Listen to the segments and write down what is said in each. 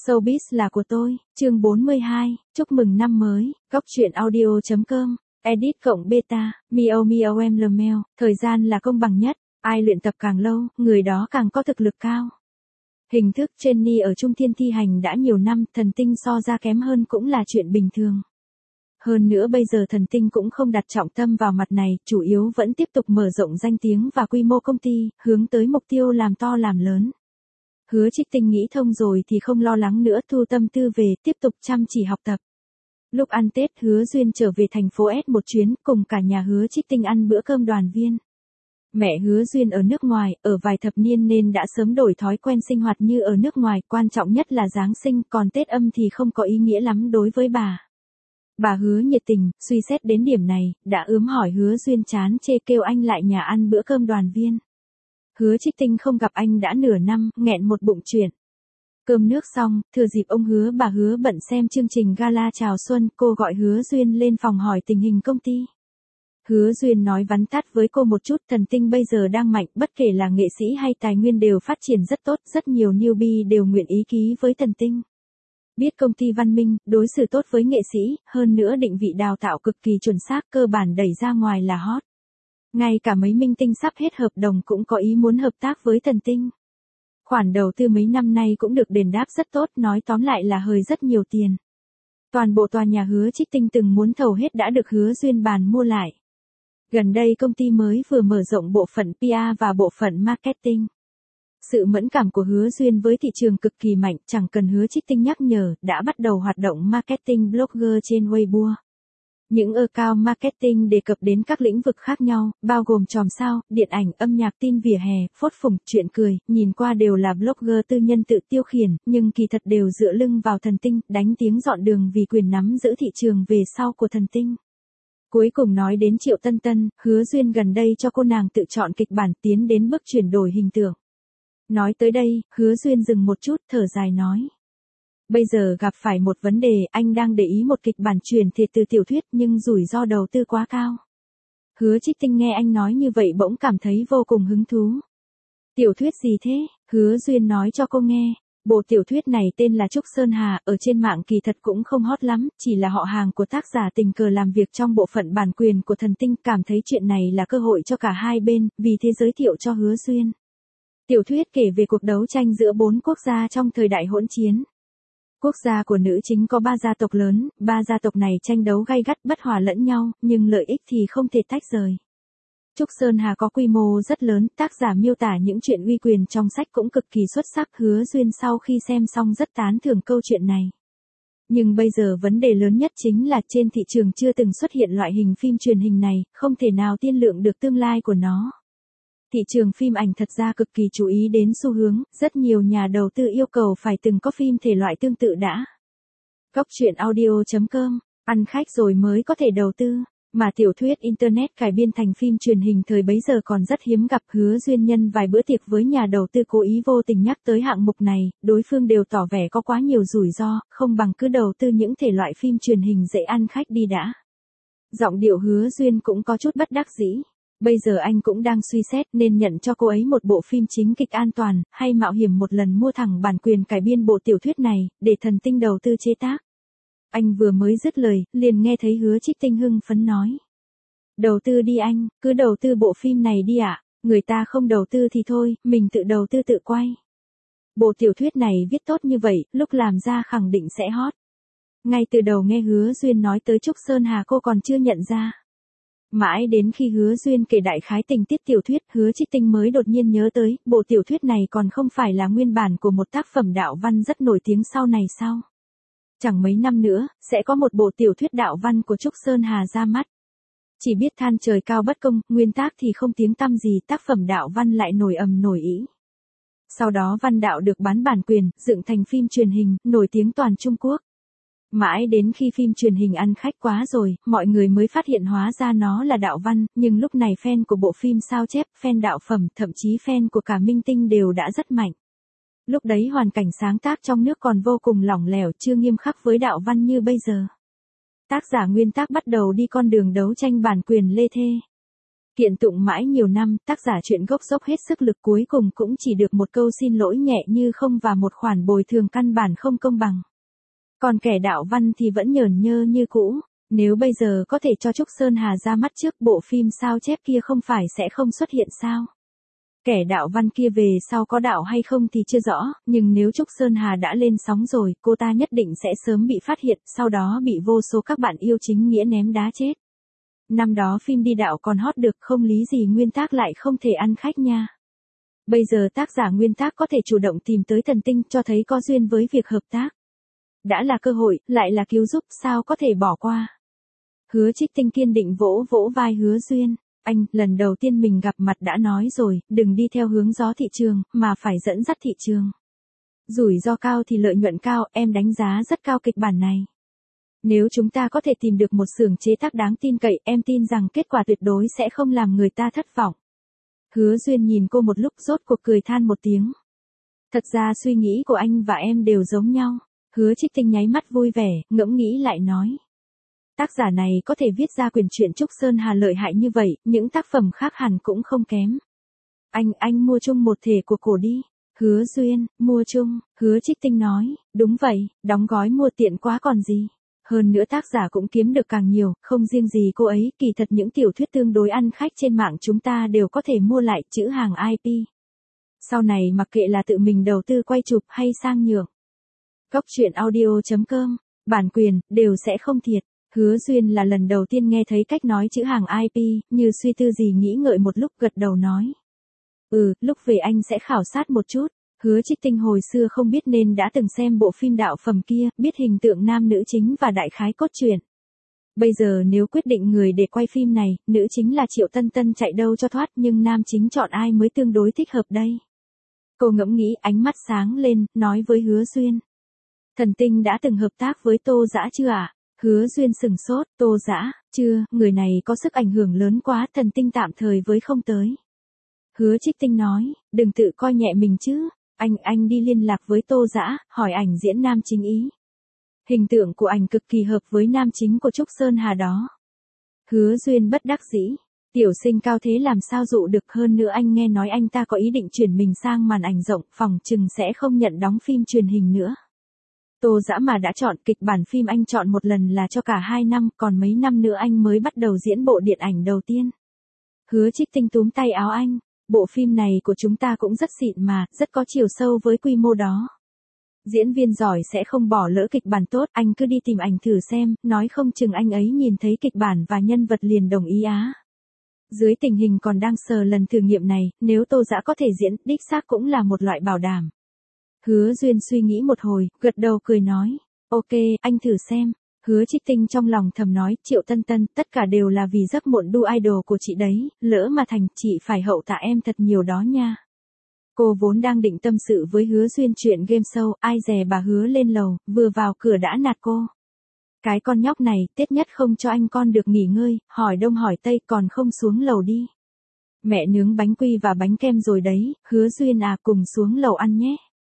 Showbiz là của tôi, chương 42, chúc mừng năm mới, góc truyện audio.com, edit cộng beta, miao miao em lmel, thời gian là công bằng nhất, ai luyện tập càng lâu, người đó càng có thực lực cao. Hình thức Jennie ở Trung Thiên thi hành đã nhiều năm, thần tinh so ra kém hơn cũng là chuyện bình thường. Hơn nữa bây giờ thần tinh cũng không đặt trọng tâm vào mặt này, chủ yếu vẫn tiếp tục mở rộng danh tiếng và quy mô công ty, hướng tới mục tiêu làm to làm lớn. Hứa Trích Tinh nghĩ thông rồi thì không lo lắng nữa, thu tâm tư về, tiếp tục chăm chỉ học tập. Lúc ăn Tết, Hứa Duyên trở về thành phố S một chuyến, cùng cả nhà Hứa Trích Tinh ăn bữa cơm đoàn viên. Mẹ Hứa Duyên ở nước ngoài, ở vài thập niên nên đã sớm đổi thói quen sinh hoạt như ở nước ngoài, quan trọng nhất là Giáng sinh, còn Tết âm thì không có ý nghĩa lắm đối với bà. Bà Hứa nhiệt tình, suy xét đến điểm này, đã ướm hỏi Hứa Duyên chán chê kêu anh lại nhà ăn bữa cơm đoàn viên. Hứa Trích Tinh không gặp anh đã nửa năm, nghẹn một bụng chuyện. Cơm nước xong, thừa dịp ông Hứa bà Hứa bận xem chương trình gala chào xuân, cô gọi Hứa Duyên lên phòng hỏi tình hình công ty. Hứa Duyên nói vắn tắt với cô một chút, thần tinh bây giờ đang mạnh, bất kể là nghệ sĩ hay tài nguyên đều phát triển rất tốt, rất nhiều newbie đều nguyện ý ký với thần tinh. Biết công ty văn minh, đối xử tốt với nghệ sĩ, hơn nữa định vị đào tạo cực kỳ chuẩn xác, cơ bản đẩy ra ngoài là hot. Ngay cả mấy minh tinh sắp hết hợp đồng cũng có ý muốn hợp tác với thần tinh. Khoản đầu tư mấy năm nay cũng được đền đáp rất tốt, nói tóm lại là hời rất nhiều tiền. Toàn bộ tòa nhà Hứa Trích Tinh từng muốn thầu hết đã được Hứa Duyên bàn mua lại. Gần đây công ty mới vừa mở rộng bộ phận PR và bộ phận marketing. Sự mẫn cảm của Hứa Duyên với thị trường cực kỳ mạnh, chẳng cần Hứa Trích Tinh nhắc nhở, đã bắt đầu hoạt động marketing blogger trên Weibo. Những account marketing đề cập đến các lĩnh vực khác nhau, bao gồm chòm sao, điện ảnh, âm nhạc, tin vỉa hè, phốt phủng, chuyện cười, nhìn qua đều là blogger tư nhân tự tiêu khiển, nhưng kỳ thật đều dựa lưng vào thần tinh, đánh tiếng dọn đường vì quyền nắm giữ thị trường về sau của thần tinh. Cuối cùng nói đến Triệu Tân Tân, Hứa Duyên gần đây cho cô nàng tự chọn kịch bản tiến đến bước chuyển đổi hình tượng. Nói tới đây, Hứa Duyên dừng một chút, thở dài nói. Bây giờ gặp phải một vấn đề, anh đang để ý một kịch bản truyền thể từ tiểu thuyết nhưng rủi ro đầu tư quá cao. Hứa Trích Tinh nghe anh nói như vậy bỗng cảm thấy vô cùng hứng thú. Tiểu thuyết gì thế? Hứa Duyên nói cho cô nghe. Bộ tiểu thuyết này tên là Trúc Sơn Hà, ở trên mạng kỳ thật cũng không hot lắm, chỉ là họ hàng của tác giả tình cờ làm việc trong bộ phận bản quyền của thần tinh, cảm thấy chuyện này là cơ hội cho cả hai bên, vì thế giới thiệu cho Hứa Duyên. Tiểu thuyết kể về cuộc đấu tranh giữa 4 quốc gia trong thời đại hỗn chiến. Quốc gia của nữ chính có 3 gia tộc lớn, 3 gia tộc này tranh đấu gay gắt bất hòa lẫn nhau, nhưng lợi ích thì không thể tách rời. Trúc Sơn Hà có quy mô rất lớn, tác giả miêu tả những chuyện uy quyền trong sách cũng cực kỳ xuất sắc. Hứa Duyên sau khi xem xong rất tán thưởng câu chuyện này. Nhưng bây giờ vấn đề lớn nhất chính là trên thị trường chưa từng xuất hiện loại hình phim truyền hình này, không thể nào tiên lượng được tương lai của nó. Thị trường phim ảnh thật ra cực kỳ chú ý đến xu hướng, rất nhiều nhà đầu tư yêu cầu phải từng có phim thể loại tương tự đã. Góc truyện audio.com, ăn khách rồi mới có thể đầu tư, mà tiểu thuyết Internet cải biên thành phim truyền hình thời bấy giờ còn rất hiếm gặp. Hứa Duyên nhân vài bữa tiệc với nhà đầu tư cố ý vô tình nhắc tới hạng mục này, đối phương đều tỏ vẻ có quá nhiều rủi ro, không bằng cứ đầu tư những thể loại phim truyền hình dễ ăn khách đi đã. Giọng điệu Hứa Duyên cũng có chút bất đắc dĩ. Bây giờ anh cũng đang suy xét nên nhận cho cô ấy một bộ phim chính kịch an toàn, hay mạo hiểm một lần mua thẳng bản quyền cải biên bộ tiểu thuyết này, để thần tinh đầu tư chế tác. Anh vừa mới dứt lời, liền nghe thấy Hứa Trích Tinh hưng phấn nói. Đầu tư đi anh, cứ đầu tư bộ phim này đi ạ, người ta không đầu tư thì thôi, mình tự đầu tư tự quay. Bộ tiểu thuyết này viết tốt như vậy, lúc làm ra khẳng định sẽ hot. Ngay từ đầu nghe Hứa Duyên nói tới Trúc Sơn Hà cô còn chưa nhận ra. Mãi đến khi Hứa Duyên kể đại khái tình tiết tiểu thuyết, Hứa Trích Tinh mới đột nhiên nhớ tới, bộ tiểu thuyết này còn không phải là nguyên bản của một tác phẩm đạo văn rất nổi tiếng sau này sao? Chẳng mấy năm nữa, sẽ có một bộ tiểu thuyết đạo văn của Trúc Sơn Hà ra mắt. Chỉ biết than trời cao bất công, nguyên tác thì không tiếng tăm gì, tác phẩm đạo văn lại nổi ầm nổi ĩ. Sau đó văn đạo được bán bản quyền, dựng thành phim truyền hình, nổi tiếng toàn Trung Quốc. Mãi đến khi phim truyền hình ăn khách quá rồi, mọi người mới phát hiện hóa ra nó là đạo văn, nhưng lúc này fan của bộ phim sao chép, fan đạo phẩm, thậm chí fan của cả minh tinh đều đã rất mạnh. Lúc đấy hoàn cảnh sáng tác trong nước còn vô cùng lỏng lẻo, chưa nghiêm khắc với đạo văn như bây giờ. Tác giả nguyên tác bắt đầu đi con đường đấu tranh bản quyền lê thê. Kiện tụng mãi nhiều năm, tác giả truyện gốc dốc hết sức lực cuối cùng cũng chỉ được một câu xin lỗi nhẹ như không và một khoản bồi thường căn bản không công bằng. Còn kẻ đạo văn thì vẫn nhởn nhơ như cũ. Nếu bây giờ có thể cho Trúc Sơn Hà ra mắt trước bộ phim sao chép kia không phải sẽ không xuất hiện sao? Kẻ đạo văn kia về sau có đạo hay không thì chưa rõ, nhưng nếu Trúc Sơn Hà đã lên sóng rồi, cô ta nhất định sẽ sớm bị phát hiện, sau đó bị vô số các bạn yêu chính nghĩa ném đá chết. Năm đó phim đi đạo còn hot được, không lý gì nguyên tác lại không thể ăn khách nha. Bây giờ tác giả nguyên tác có thể chủ động tìm tới Thần Tinh cho thấy có duyên với việc hợp tác. Đã là cơ hội, lại là cứu giúp, sao có thể bỏ qua. Hứa Trích Tinh kiên định vỗ vỗ vai Hứa Duyên. Anh, lần đầu tiên mình gặp mặt đã nói rồi, đừng đi theo hướng gió thị trường, mà phải dẫn dắt thị trường. Rủi ro cao thì lợi nhuận cao, em đánh giá rất cao kịch bản này. Nếu chúng ta có thể tìm được một xưởng chế tác đáng tin cậy, em tin rằng kết quả tuyệt đối sẽ không làm người ta thất vọng. Hứa Duyên nhìn cô một lúc rốt cuộc cười than một tiếng. Thật ra suy nghĩ của anh và em đều giống nhau. Hứa Trích Tinh nháy mắt vui vẻ, ngẫm nghĩ lại nói. Tác giả này có thể viết ra quyển truyện Trúc Sơn Hà lợi hại như vậy, những tác phẩm khác hẳn cũng không kém. Anh mua chung một thể của cổ đi. Hứa Duyên, mua chung, Hứa Trích Tinh nói, đúng vậy, đóng gói mua tiện quá còn gì. Hơn nữa tác giả cũng kiếm được càng nhiều, không riêng gì cô ấy, kỳ thật những tiểu thuyết tương đối ăn khách trên mạng chúng ta đều có thể mua lại chữ hàng IP. Sau này mặc kệ là tự mình đầu tư quay chụp hay sang nhượng. Góc truyện audio.com, bản quyền, đều sẽ không thiệt. Hứa Duyên là lần đầu tiên nghe thấy cách nói chữ hàng IP, như suy tư gì nghĩ ngợi một lúc gật đầu nói. Lúc về anh sẽ khảo sát một chút. Hứa Trích Tinh hồi xưa không biết nên đã từng xem bộ phim đạo phẩm kia, biết hình tượng nam nữ chính và đại khái cốt truyện. Bây giờ nếu quyết định người để quay phim này, nữ chính là Triệu Tân Tân chạy đâu cho thoát, nhưng nam chính chọn ai mới tương đối thích hợp đây. Cô ngẫm nghĩ, ánh mắt sáng lên, nói với Hứa Duyên. Thần Tinh đã từng hợp tác với Tô Dã chưa ạ? Hứa Duyên sừng sốt, Tô Dã, chưa, người này có sức ảnh hưởng lớn quá, Thần Tinh tạm thời với không tới. Hứa Trích Tinh nói, đừng tự coi nhẹ mình chứ. Anh đi liên lạc với Tô Dã, hỏi ảnh diễn nam chính ý. Hình tượng của ảnh cực kỳ hợp với nam chính của Trúc Sơn Hà đó. Hứa Duyên bất đắc dĩ. Tiểu sinh cao thế làm sao dụ được, hơn nữa anh nghe nói anh ta có ý định chuyển mình sang màn ảnh rộng, phòng chừng sẽ không nhận đóng phim truyền hình nữa. Tô Dã mà đã chọn kịch bản phim anh chọn một lần là cho cả 2 năm, còn mấy năm nữa anh mới bắt đầu diễn bộ điện ảnh đầu tiên. Hứa Trích Tinh túm tay áo anh. Bộ phim này của chúng ta cũng rất xịn mà, rất có chiều sâu với quy mô đó. Diễn viên giỏi sẽ không bỏ lỡ kịch bản tốt, anh cứ đi tìm ảnh thử xem, nói không chừng anh ấy nhìn thấy kịch bản và nhân vật liền đồng ý á. Dưới tình hình còn đang sờ lần thử nghiệm này, nếu Tô Dã có thể diễn, đích xác cũng là một loại bảo đảm. Hứa Duyên suy nghĩ một hồi, gật đầu cười nói, ok, anh thử xem. Hứa Trích Tinh trong lòng thầm nói, Triệu Tân Tân, tất cả đều là vì giấc mộng đu idol của chị đấy, lỡ mà thành, chị phải hậu tạ em thật nhiều đó nha. Cô vốn đang định tâm sự với Hứa Duyên chuyện game show, ai dè bà Hứa lên lầu, vừa vào cửa đã nạt cô. Cái con nhóc này, Tết nhất không cho anh con được nghỉ ngơi, hỏi đông hỏi tây còn không xuống lầu đi. Mẹ nướng bánh quy và bánh kem rồi đấy, Hứa Duyên à, cùng xuống lầu ăn nhé.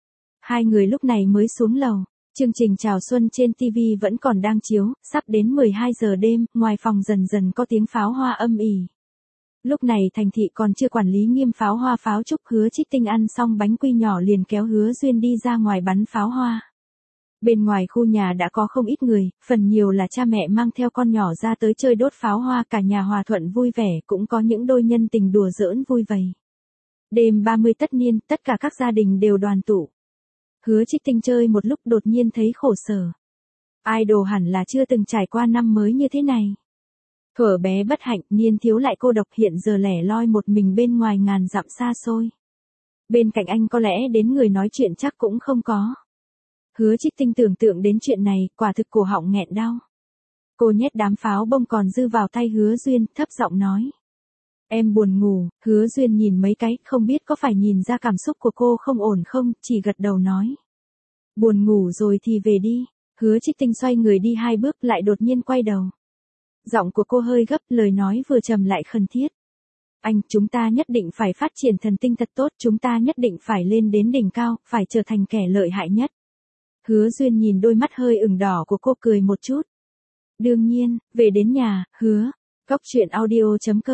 Hai người lúc này mới xuống lầu. Chương trình chào xuân trên TV vẫn còn đang chiếu, sắp đến 12 giờ đêm, ngoài phòng dần dần có tiếng pháo hoa âm ỉ. Lúc này thành thị còn chưa quản lý nghiêm pháo hoa pháo trúc. Hứa Trích Tinh ăn xong bánh quy nhỏ liền kéo Hứa Duyên đi ra ngoài bắn pháo hoa. Bên ngoài khu nhà đã có không ít người, phần nhiều là cha mẹ mang theo con nhỏ ra tới chơi đốt pháo hoa, cả nhà hòa thuận vui vẻ, cũng có những đôi nhân tình đùa giỡn vui vầy. Đêm 30 tất niên, tất cả các gia đình đều đoàn tụ. Hứa Trích Tinh chơi một lúc đột nhiên thấy khổ sở. Idol hẳn là chưa từng trải qua năm mới như thế này. Thuở bé bất hạnh, niên thiếu lại cô độc, hiện giờ lẻ loi một mình bên ngoài ngàn dặm xa xôi. Bên cạnh anh có lẽ đến người nói chuyện chắc cũng không có. Hứa Trích Tinh tưởng tượng đến chuyện này, quả thực cổ họng nghẹn đau. Cô nhét đám pháo bông còn dư vào tay Hứa Duyên, thấp giọng nói. Em buồn ngủ. Hứa Duyên nhìn mấy cái, không biết có phải nhìn ra cảm xúc của cô không ổn không, chỉ gật đầu nói. Buồn ngủ rồi thì về đi. Hứa Trích Tinh xoay người đi 2 bước lại đột nhiên quay đầu. Giọng của cô hơi gấp, lời nói vừa trầm lại khẩn thiết. Anh, chúng ta nhất định phải phát triển Thần Tinh thật tốt, chúng ta nhất định phải lên đến đỉnh cao, phải trở thành kẻ lợi hại nhất. Hứa Duyên nhìn đôi mắt hơi ửng đỏ của cô cười một chút. Đương nhiên, về đến nhà, Hứa. Góc truyện audio.com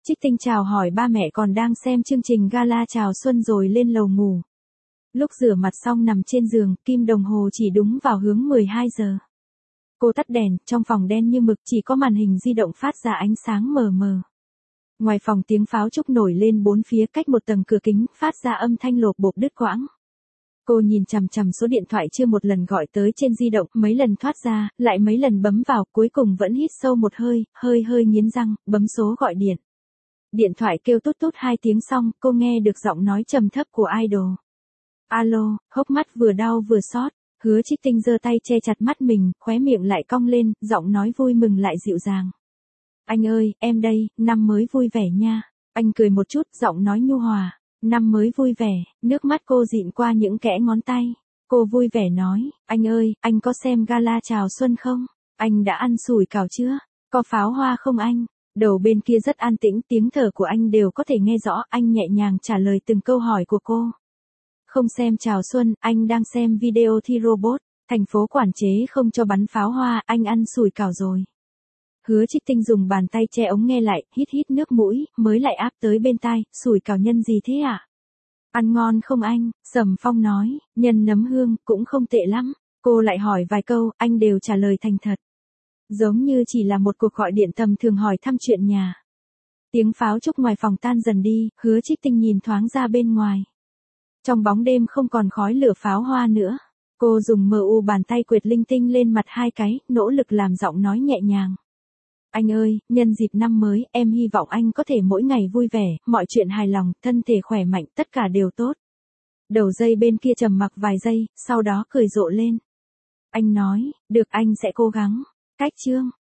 Trích Tinh chào hỏi ba mẹ còn đang xem chương trình gala chào xuân rồi lên lầu ngủ. Lúc rửa mặt xong nằm trên giường, kim đồng hồ chỉ đúng vào hướng 12 giờ. Cô tắt đèn, trong phòng đen như mực chỉ có màn hình di động phát ra ánh sáng mờ mờ. Ngoài phòng tiếng pháo trúc nổi lên bốn phía cách một tầng cửa kính, phát ra âm thanh lộp bộp đứt quãng. Cô nhìn chằm chằm số điện thoại chưa một lần gọi tới trên di động, mấy lần thoát ra, lại mấy lần bấm vào, cuối cùng vẫn hít sâu một hơi, hơi nghiến răng, bấm số gọi điện. Điện thoại kêu tút tút 2 tiếng xong, cô nghe được giọng nói trầm thấp của idol. Alo, hốc mắt vừa đau vừa xót. Hứa Trích Tinh giơ tay che chặt mắt mình, khóe miệng lại cong lên, giọng nói vui mừng lại dịu dàng. Anh ơi, em đây, năm mới vui vẻ nha. Anh cười một chút, giọng nói nhu hòa. Năm mới vui vẻ, nước mắt cô dịn qua những kẽ ngón tay. Cô vui vẻ nói, anh ơi, anh có xem gala chào xuân không? Anh đã ăn sủi cảo chưa? Có pháo hoa không anh? Đầu bên kia rất an tĩnh, tiếng thở của anh đều có thể nghe rõ, anh nhẹ nhàng trả lời từng câu hỏi của cô. Không xem chào xuân, anh đang xem video thi robot. Thành phố quản chế không cho bắn pháo hoa, anh ăn sủi cảo rồi. Hứa Trích Tinh dùng bàn tay che ống nghe lại, hít nước mũi, mới lại áp tới bên tai, sủi cảo nhân gì thế ạ? Ăn ngon không anh? Sầm Phong nói, nhân nấm hương, cũng không tệ lắm. Cô lại hỏi vài câu, anh đều trả lời thành thật. Giống như chỉ là một cuộc gọi điện tầm thường hỏi thăm chuyện nhà. Tiếng pháo trúc ngoài phòng tan dần đi, Hứa Trích Tinh nhìn thoáng ra bên ngoài. Trong bóng đêm không còn khói lửa pháo hoa nữa. Cô dùng bàn tay quệt linh tinh lên mặt 2 cái, nỗ lực làm giọng nói nhẹ nhàng. Anh ơi, nhân dịp năm mới, em hy vọng anh có thể mỗi ngày vui vẻ, mọi chuyện hài lòng, thân thể khỏe mạnh, tất cả đều tốt. Đầu dây bên kia trầm mặc vài giây, sau đó cười rộ lên. Anh nói, được anh sẽ cố gắng. Cách chương.